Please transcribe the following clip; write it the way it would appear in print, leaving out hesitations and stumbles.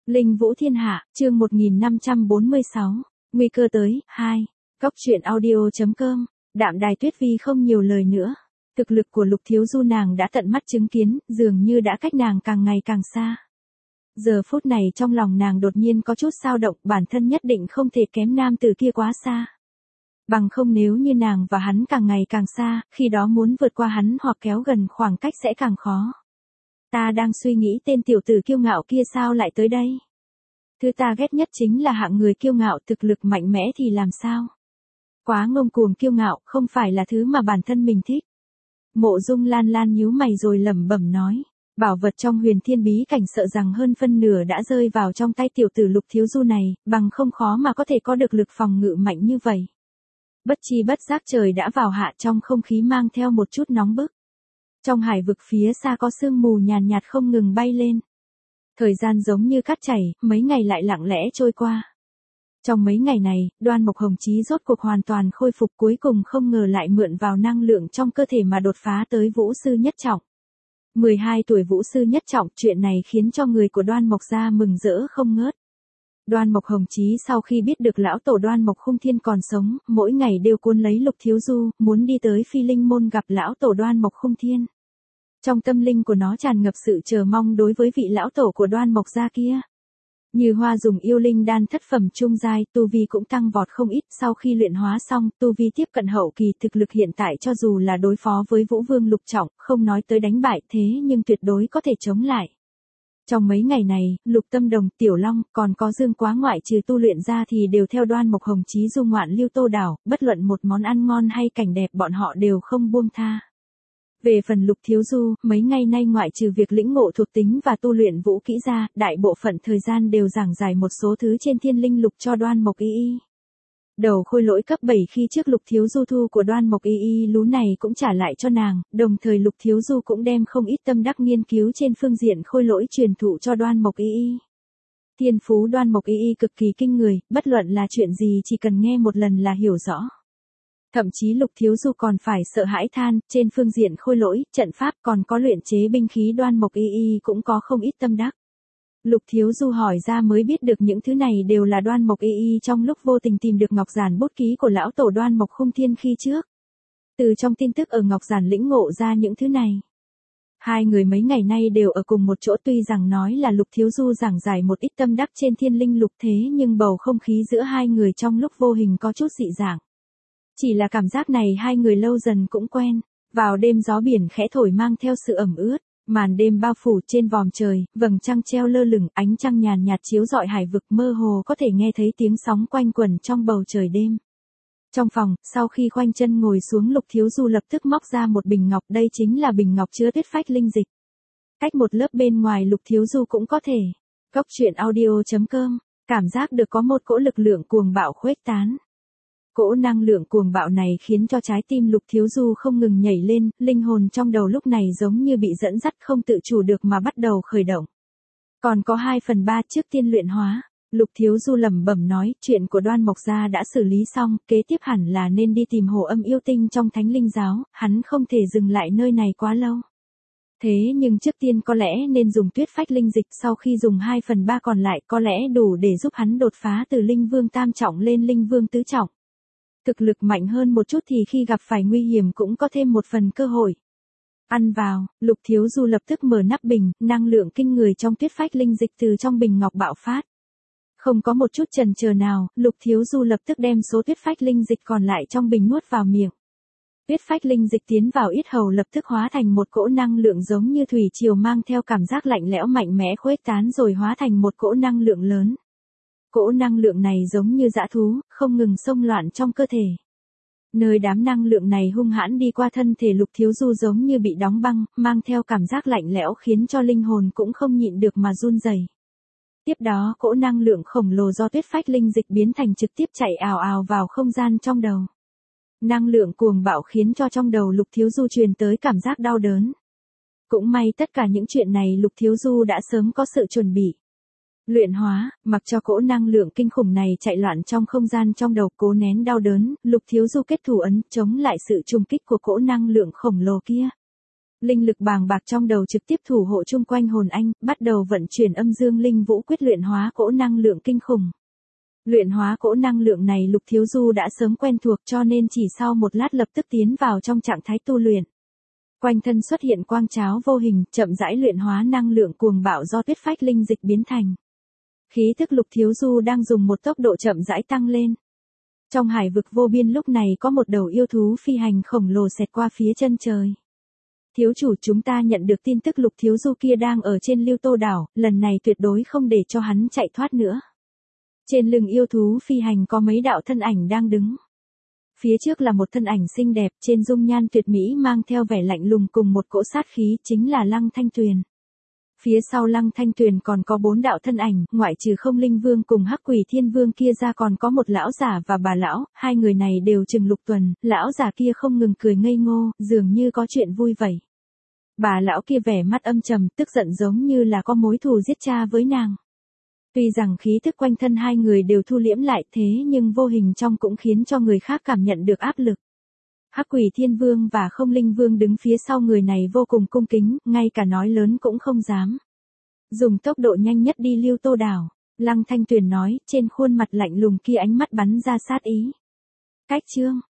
Linh Vũ Thiên Hạ, chương 1546, nguy cơ tới, 2. Góc truyện audio.com, Đạm Đài Tuyết Vi không nhiều lời nữa. Thực lực của Lục Thiếu Du nàng đã tận mắt chứng kiến, dường như đã cách nàng càng ngày càng xa. Giờ phút này trong lòng nàng đột nhiên có chút dao động, bản thân nhất định không thể kém nam tử kia quá xa. Bằng không nếu như nàng và hắn càng ngày càng xa, khi đó muốn vượt qua hắn hoặc kéo gần khoảng cách sẽ càng khó. Ta đang suy nghĩ tên tiểu tử kiêu ngạo kia sao lại tới đây. Thứ ta ghét nhất chính là hạng người kiêu ngạo, thực lực mạnh mẽ thì làm sao. Quá ngông cuồng kiêu ngạo, không phải là thứ mà bản thân mình thích. Mộ Dung Lan Lan nhíu mày rồi lẩm bẩm nói. Bảo vật trong Huyền Thiên bí cảnh sợ rằng hơn phân nửa đã rơi vào trong tay tiểu tử Lục Thiếu Du này, bằng không khó mà có thể có được lực phòng ngự mạnh như vậy. Bất chi bất giác trời đã vào hạ, trong không khí mang theo một chút nóng bức. Trong hải vực phía xa có sương mù nhàn nhạt không ngừng bay lên. Thời gian giống như cát chảy, mấy ngày lại lặng lẽ trôi qua. Trong mấy ngày này, Đoan Mộc Hồng Chí rốt cuộc hoàn toàn khôi phục, cuối cùng không ngờ lại mượn vào năng lượng trong cơ thể mà đột phá tới Vũ Sư Nhất Trọng. 12 tuổi Vũ Sư Nhất Trọng, chuyện này khiến cho người của Đoan Mộc gia mừng rỡ không ngớt. Đoan Mộc Hồng Chí sau khi biết được lão tổ Đoan Mộc Khung Thiên còn sống, mỗi ngày đều cuốn lấy Lục Thiếu Du, muốn đi tới Phi Linh môn gặp lão tổ Đoan Mộc Khung Thiên. Trong tâm linh của nó tràn ngập sự chờ mong đối với vị lão tổ của Đoan Mộc gia kia. Như Hoa dùng yêu linh đan thất phẩm trung giai, tu vi cũng tăng vọt không ít, sau khi luyện hóa xong, tu vi tiếp cận hậu kỳ, thực lực hiện tại cho dù là đối phó với Vũ Vương Lục Trọng, không nói tới đánh bại thế nhưng tuyệt đối có thể chống lại. Trong mấy ngày này, Lục Tâm Đồng, Tiểu Long, còn có Dương Quá ngoại trừ tu luyện ra thì đều theo Đoan Mộc Hồng Chí du ngoạn Lưu Tô đảo, bất luận một món ăn ngon hay cảnh đẹp bọn họ đều không buông tha. Về phần Lục Thiếu Du, mấy ngày nay ngoại trừ việc lĩnh ngộ thuộc tính và tu luyện vũ kỹ ra, đại bộ phận thời gian đều giảng giải một số thứ trên Thiên Linh Lục cho Đoan Mộc Y. Đầu khôi lỗi cấp 7 khi trước Lục Thiếu Du thu của Đoan Mộc Y lú này cũng trả lại cho nàng, đồng thời Lục Thiếu Du cũng đem không ít tâm đắc nghiên cứu trên phương diện khôi lỗi truyền thụ cho Đoan Mộc Y. Thiên phú Đoan Mộc Y cực kỳ kinh người, bất luận là chuyện gì chỉ cần nghe một lần là hiểu rõ. Thậm chí Lục Thiếu Du còn phải sợ hãi than, trên phương diện khôi lỗi, trận pháp còn có luyện chế binh khí Đoan Mộc Y cũng có không ít tâm đắc. Lục Thiếu Du hỏi ra mới biết được những thứ này đều là Đoan Mộc Y trong lúc vô tình tìm được ngọc giản bút ký của lão tổ Đoan Mộc Khung Thiên khi trước. Từ trong tin tức ở ngọc giản lĩnh ngộ ra những thứ này. Hai người mấy ngày nay đều ở cùng một chỗ, tuy rằng nói là Lục Thiếu Du giảng giải một ít tâm đắc trên Thiên Linh Lục thế nhưng bầu không khí giữa hai người trong lúc vô hình có chút dị dạng. Chỉ là cảm giác này hai người lâu dần cũng quen. Vào đêm gió biển khẽ thổi mang theo sự ẩm ướt, màn đêm bao phủ trên vòm trời, vầng trăng treo lơ lửng, ánh trăng nhàn nhạt chiếu rọi hải vực, mơ hồ có thể nghe thấy tiếng sóng quanh quẩn trong bầu trời đêm. Trong phòng, sau khi khoanh chân ngồi xuống, Lục Thiếu Du lập tức móc ra một bình ngọc, đây chính là bình ngọc chứa tuyết phách linh dịch. Cách một lớp bên ngoài Lục Thiếu Du cũng có thể. Góc truyện audio.com, cảm giác được có một cỗ lực lượng cuồng bạo khuếch tán. Cỗ năng lượng cuồng bạo này khiến cho trái tim Lục Thiếu Du không ngừng nhảy lên, linh hồn trong đầu lúc này giống như bị dẫn dắt không tự chủ được mà bắt đầu khởi động. Còn có 2/3 trước tiên luyện hóa, Lục Thiếu Du lẩm bẩm nói, chuyện của Đoan Mộc gia đã xử lý xong, kế tiếp hẳn là nên đi tìm Hồ Âm yêu tinh trong Thánh Linh giáo, hắn không thể dừng lại nơi này quá lâu. Thế nhưng trước tiên có lẽ nên dùng tuyết phách linh dịch, sau khi dùng 2/3 còn lại có lẽ đủ để giúp hắn đột phá từ Linh Vương Tam Trọng lên Linh Vương Tứ Trọng. Thực lực mạnh hơn một chút thì khi gặp phải nguy hiểm cũng có thêm một phần cơ hội. Ăn vào, Lục Thiếu Du lập tức mở nắp bình, năng lượng kinh người trong tuyết phách linh dịch từ trong bình ngọc bạo phát. Không có một chút chần chờ nào, Lục Thiếu Du lập tức đem số tuyết phách linh dịch còn lại trong bình nuốt vào miệng. Tuyết phách linh dịch tiến vào yết hầu lập tức hóa thành một cỗ năng lượng giống như thủy triều mang theo cảm giác lạnh lẽo mạnh mẽ khuếch tán rồi hóa thành một cỗ năng lượng lớn. Cỗ năng lượng này giống như dã thú, không ngừng xông loạn trong cơ thể. Nơi đám năng lượng này hung hãn đi qua thân thể Lục Thiếu Du giống như bị đóng băng, mang theo cảm giác lạnh lẽo khiến cho linh hồn cũng không nhịn được mà run rẩy. Tiếp đó cỗ năng lượng khổng lồ do tuyết phách linh dịch biến thành trực tiếp chạy ào ào vào không gian trong đầu. Năng lượng cuồng bạo khiến cho trong đầu Lục Thiếu Du truyền tới cảm giác đau đớn. Cũng may tất cả những chuyện này Lục Thiếu Du đã sớm có sự chuẩn bị. Luyện hóa, mặc cho cỗ năng lượng kinh khủng này chạy loạn trong không gian trong đầu, cố nén đau đớn, Lục Thiếu Du kết thủ ấn, chống lại sự trùng kích của cỗ năng lượng khổng lồ kia. Linh lực bàng bạc trong đầu trực tiếp thủ hộ chung quanh hồn anh, bắt đầu vận chuyển âm dương linh vũ quyết luyện hóa cỗ năng lượng kinh khủng. Luyện hóa cỗ năng lượng này Lục Thiếu Du đã sớm quen thuộc cho nên chỉ sau một lát lập tức tiến vào trong trạng thái tu luyện. Quanh thân xuất hiện quang cháo vô hình, chậm rãi luyện hóa năng lượng cuồng bạo do tuyết phách linh dịch biến thành. Khí thức Lục Thiếu Du đang dùng một tốc độ chậm rãi tăng lên. Trong hải vực vô biên lúc này có một đầu yêu thú phi hành khổng lồ xẹt qua phía chân trời. Thiếu chủ, chúng ta nhận được tin tức Lục Thiếu Du kia đang ở trên Lưu Tô đảo, lần này tuyệt đối không để cho hắn chạy thoát nữa. Trên lưng yêu thú phi hành có mấy đạo thân ảnh đang đứng. Phía trước là một thân ảnh xinh đẹp, trên dung nhan tuyệt mỹ mang theo vẻ lạnh lùng cùng một cỗ sát khí, chính là Lăng Thanh Tuyền. Phía sau Lăng Thanh Tuyền còn có 4 đạo thân ảnh, ngoại trừ Không Linh Vương cùng Hắc Quỷ Thiên Vương kia ra còn có một lão giả và bà lão, hai người này đều chừng Lục Tuần, lão giả kia không ngừng cười ngây ngô, dường như có chuyện vui vậy. Bà lão kia vẻ mắt âm trầm, tức giận giống như là có mối thù giết cha với nàng. Tuy rằng khí thức quanh thân hai người đều thu liễm lại thế nhưng vô hình trong cũng khiến cho người khác cảm nhận được áp lực. Hắc Quỷ Thiên Vương và Không Linh Vương đứng phía sau người này vô cùng cung kính, ngay cả nói lớn cũng không dám. Dùng tốc độ nhanh nhất đi Lưu Tô đảo, Lăng Thanh Tuyền nói, trên khuôn mặt lạnh lùng kia ánh mắt bắn ra sát ý. Cách chương